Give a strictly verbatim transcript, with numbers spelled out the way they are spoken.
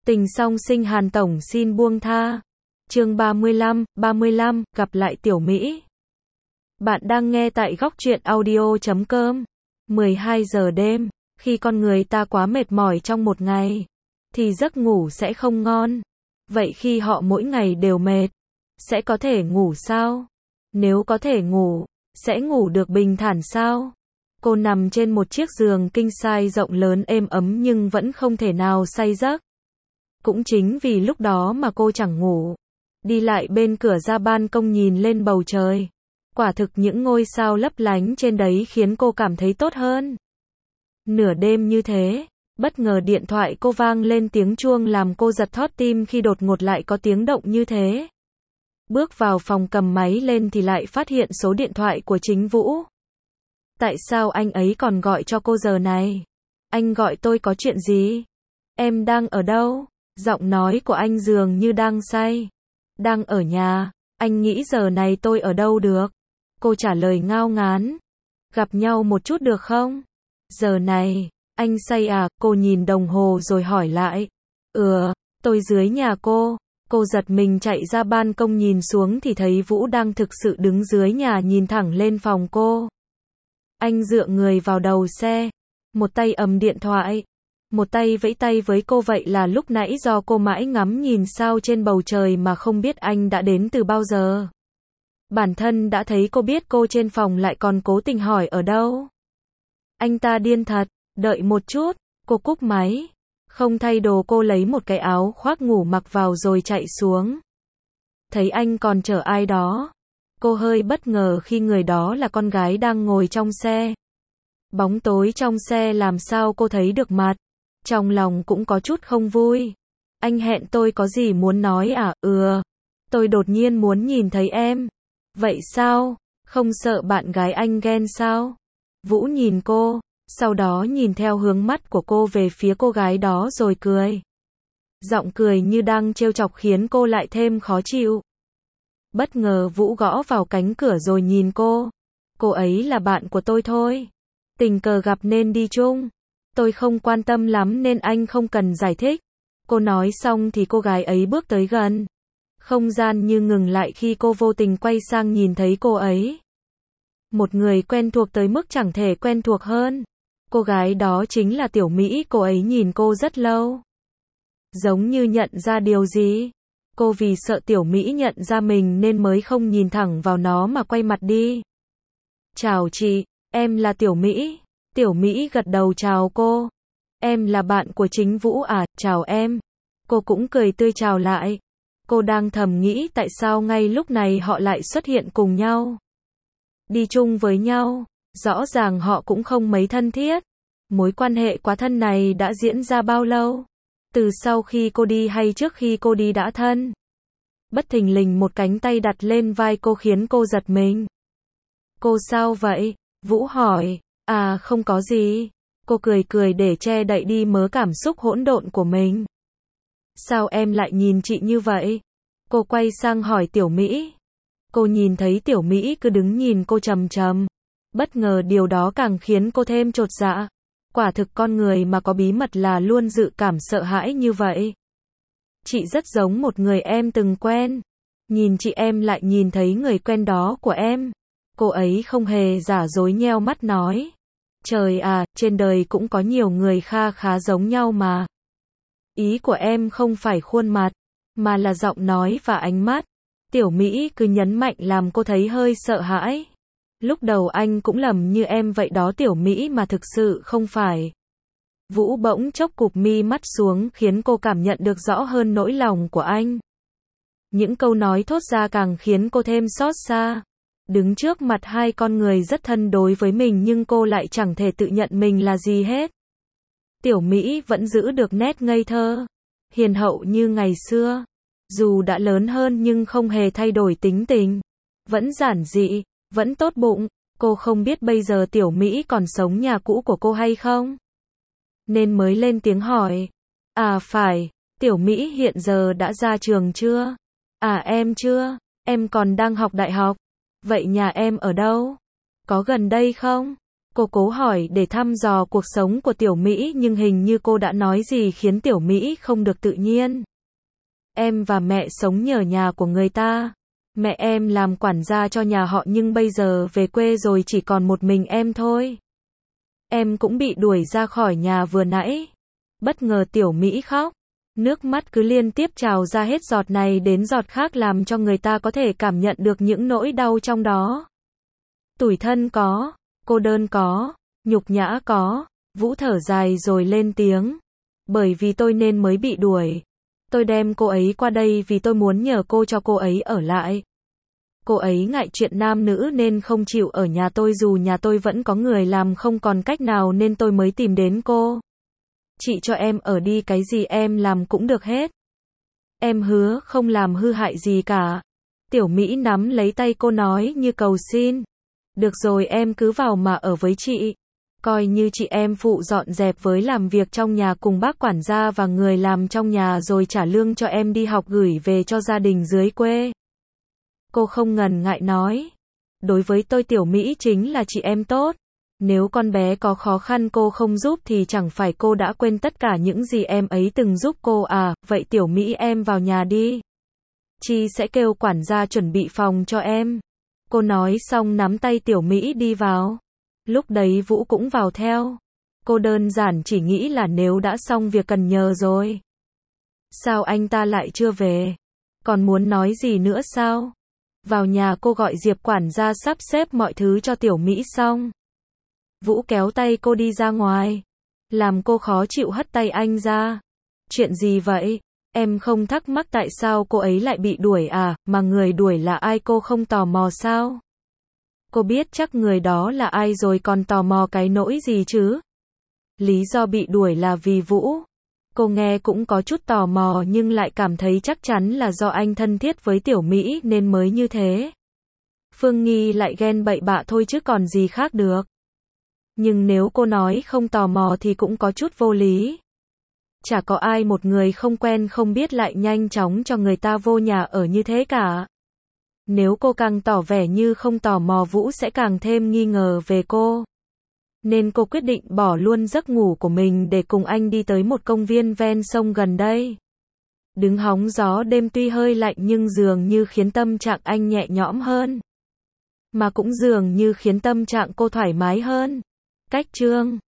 Tình song sinh Hàn Tổng xin buông tha. Chương ba mươi lăm, ba mươi lăm, gặp lại Tiểu Mỹ. Bạn đang nghe tại góc truyện audio chấm com. mười hai giờ đêm, khi con người ta quá mệt mỏi trong một ngày, thì giấc ngủ sẽ không ngon. Vậy khi họ mỗi ngày đều mệt, sẽ có thể ngủ sao? Nếu có thể ngủ, sẽ ngủ được bình thản sao? Cô nằm trên một chiếc giường king size rộng lớn êm ấm nhưng vẫn không thể nào say giấc. Cũng chính vì lúc đó mà cô chẳng ngủ. Đi lại bên cửa ra ban công nhìn lên bầu trời. Quả thực những ngôi sao lấp lánh trên đấy khiến cô cảm thấy tốt hơn. Nửa đêm như thế, bất ngờ điện thoại cô vang lên tiếng chuông làm cô giật thót tim khi đột ngột lại có tiếng động như thế. Bước vào phòng cầm máy lên thì lại phát hiện số điện thoại của Chính Vũ. Tại sao anh ấy còn gọi cho cô giờ này? Anh gọi tôi có chuyện gì? Em đang ở đâu? Giọng nói của anh dường như đang say. Đang ở nhà. Anh nghĩ giờ này tôi ở đâu được? Cô trả lời ngao ngán. Gặp nhau một chút được không? Giờ này, anh say à? Cô nhìn đồng hồ rồi hỏi lại. Ừ, tôi dưới nhà cô. Cô giật mình chạy ra ban công nhìn xuống thì thấy Vũ đang thực sự đứng dưới nhà nhìn thẳng lên phòng cô. Anh dựa người vào đầu xe, một tay ầm điện thoại, một tay vẫy tay với cô, vậy là lúc nãy do cô mãi ngắm nhìn sao trên bầu trời mà không biết anh đã đến từ bao giờ. Bản thân đã thấy cô biết cô trên phòng lại còn cố tình hỏi ở đâu. Anh ta điên thật, đợi một chút, cô cúp máy. Không thay đồ cô lấy một cái áo khoác ngủ mặc vào rồi chạy xuống. Thấy anh còn chở ai đó. Cô hơi bất ngờ khi người đó là con gái đang ngồi trong xe. Bóng tối trong xe làm sao cô thấy được mặt. Trong lòng cũng có chút không vui. Anh hẹn tôi có gì muốn nói à? Ừ. Tôi đột nhiên muốn nhìn thấy em. Vậy sao? Không sợ bạn gái anh ghen sao? Vũ nhìn cô, sau đó nhìn theo hướng mắt của cô về phía cô gái đó rồi cười. Giọng cười như đang trêu chọc khiến cô lại thêm khó chịu. Bất ngờ Vũ gõ vào cánh cửa rồi nhìn cô. Cô ấy là bạn của tôi thôi. Tình cờ gặp nên đi chung. Tôi không quan tâm lắm nên anh không cần giải thích. Cô nói xong thì cô gái ấy bước tới gần. Không gian như ngừng lại khi cô vô tình quay sang nhìn thấy cô ấy. Một người quen thuộc tới mức chẳng thể quen thuộc hơn. Cô gái đó chính là Tiểu Mỹ. Cô ấy nhìn cô rất lâu. Giống như nhận ra điều gì. Cô vì sợ Tiểu Mỹ nhận ra mình nên mới không nhìn thẳng vào nó mà quay mặt đi. Chào chị, em là Tiểu Mỹ. Tiểu Mỹ gật đầu chào cô. Em là bạn của Chính Vũ à? Chào em. Cô cũng cười tươi chào lại. Cô đang thầm nghĩ tại sao ngay lúc này họ lại xuất hiện cùng nhau. Đi chung với nhau. Rõ ràng họ cũng không mấy thân thiết. Mối quan hệ quá thân này đã diễn ra bao lâu? Từ sau khi cô đi hay trước khi cô đi đã thân? Bất thình lình một cánh tay đặt lên vai cô khiến cô giật mình. Cô sao vậy? Vũ hỏi. À không có gì. Cô cười cười để che đậy đi mớ cảm xúc hỗn độn của mình. Sao em lại nhìn chị như vậy? Cô quay sang hỏi Tiểu Mỹ. Cô nhìn thấy Tiểu Mỹ cứ đứng nhìn cô trầm trầm. Bất ngờ điều đó càng khiến cô thêm chột dạ. Quả thực con người mà có bí mật là luôn dự cảm sợ hãi như vậy. Chị rất giống một người em từng quen. Nhìn chị em lại nhìn thấy người quen đó của em. Cô ấy không hề giả dối nheo mắt nói. Trời à, trên đời cũng có nhiều người kha khá giống nhau mà. Ý của em không phải khuôn mặt, mà là giọng nói và ánh mắt. Tiểu Mỹ cứ nhấn mạnh làm cô thấy hơi sợ hãi. Lúc đầu anh cũng lầm như em vậy đó Tiểu Mỹ mà thực sự không phải. Vũ bỗng chốc cụp mi mắt xuống khiến cô cảm nhận được rõ hơn nỗi lòng của anh. Những câu nói thốt ra càng khiến cô thêm xót xa. Đứng trước mặt hai con người rất thân đối với mình nhưng cô lại chẳng thể tự nhận mình là gì hết. Tiểu Mỹ vẫn giữ được nét ngây thơ, hiền hậu như ngày xưa. Dù đã lớn hơn nhưng không hề thay đổi tính tình. Vẫn giản dị, vẫn tốt bụng. Cô không biết bây giờ Tiểu Mỹ còn sống nhà cũ của cô hay không? Nên mới lên tiếng hỏi. À phải, Tiểu Mỹ hiện giờ đã ra trường chưa? À em chưa, em còn đang học đại học. Vậy nhà em ở đâu? Có gần đây không? Cô cố hỏi để thăm dò cuộc sống của Tiểu Mỹ nhưng hình như cô đã nói gì khiến Tiểu Mỹ không được tự nhiên. Em và mẹ sống nhờ nhà của người ta. Mẹ em làm quản gia cho nhà họ nhưng bây giờ về quê rồi chỉ còn một mình em thôi. Em cũng bị đuổi ra khỏi nhà vừa nãy. Bất ngờ Tiểu Mỹ khóc. Nước mắt cứ liên tiếp trào ra hết giọt này đến giọt khác làm cho người ta có thể cảm nhận được những nỗi đau trong đó. Tủi thân có, cô đơn có, nhục nhã có. Vũ thở dài rồi lên tiếng. Bởi vì tôi nên mới bị đuổi. Tôi đem cô ấy qua đây vì tôi muốn nhờ cô cho cô ấy ở lại. Cô ấy ngại chuyện nam nữ nên không chịu ở nhà tôi dù nhà tôi vẫn có người làm không còn cách nào nên tôi mới tìm đến cô. Chị cho em ở đi cái gì em làm cũng được hết. Em hứa không làm hư hại gì cả. Tiểu Mỹ nắm lấy tay cô nói như cầu xin. Được rồi em cứ vào mà ở với chị. Coi như chị em phụ dọn dẹp với làm việc trong nhà cùng bác quản gia và người làm trong nhà rồi trả lương cho em đi học gửi về cho gia đình dưới quê. Cô không ngần ngại nói. Đối với tôi Tiểu Mỹ chính là chị em tốt. Nếu con bé có khó khăn cô không giúp thì chẳng phải cô đã quên tất cả những gì em ấy từng giúp cô à, vậy Tiểu Mỹ em vào nhà đi. Chi sẽ kêu quản gia chuẩn bị phòng cho em. Cô nói xong nắm tay Tiểu Mỹ đi vào. Lúc đấy Vũ cũng vào theo. Cô đơn giản chỉ nghĩ là nếu đã xong việc cần nhờ rồi. Sao anh ta lại chưa về? Còn muốn nói gì nữa sao? Vào nhà cô gọi Diệp quản gia sắp xếp mọi thứ cho Tiểu Mỹ xong. Vũ kéo tay cô đi ra ngoài. Làm cô khó chịu hất tay anh ra. Chuyện gì vậy? Em không thắc mắc tại sao cô ấy lại bị đuổi à, mà người đuổi là ai cô không tò mò sao? Cô biết chắc người đó là ai rồi còn tò mò cái nỗi gì chứ? Lý do bị đuổi là vì Vũ. Cô nghe cũng có chút tò mò nhưng lại cảm thấy chắc chắn là do anh thân thiết với Tiểu Mỹ nên mới như thế. Phương Nghi lại ghen bậy bạ thôi chứ còn gì khác được. Nhưng nếu cô nói không tò mò thì cũng có chút vô lý. Chả có ai một người không quen không biết lại nhanh chóng cho người ta vô nhà ở như thế cả. Nếu cô càng tỏ vẻ như không tò mò Vũ sẽ càng thêm nghi ngờ về cô. Nên cô quyết định bỏ luôn giấc ngủ của mình để cùng anh đi tới một công viên ven sông gần đây. Đứng hóng gió đêm tuy hơi lạnh nhưng dường như khiến tâm trạng anh nhẹ nhõm hơn. Mà cũng dường như khiến tâm trạng cô thoải mái hơn. Cách chương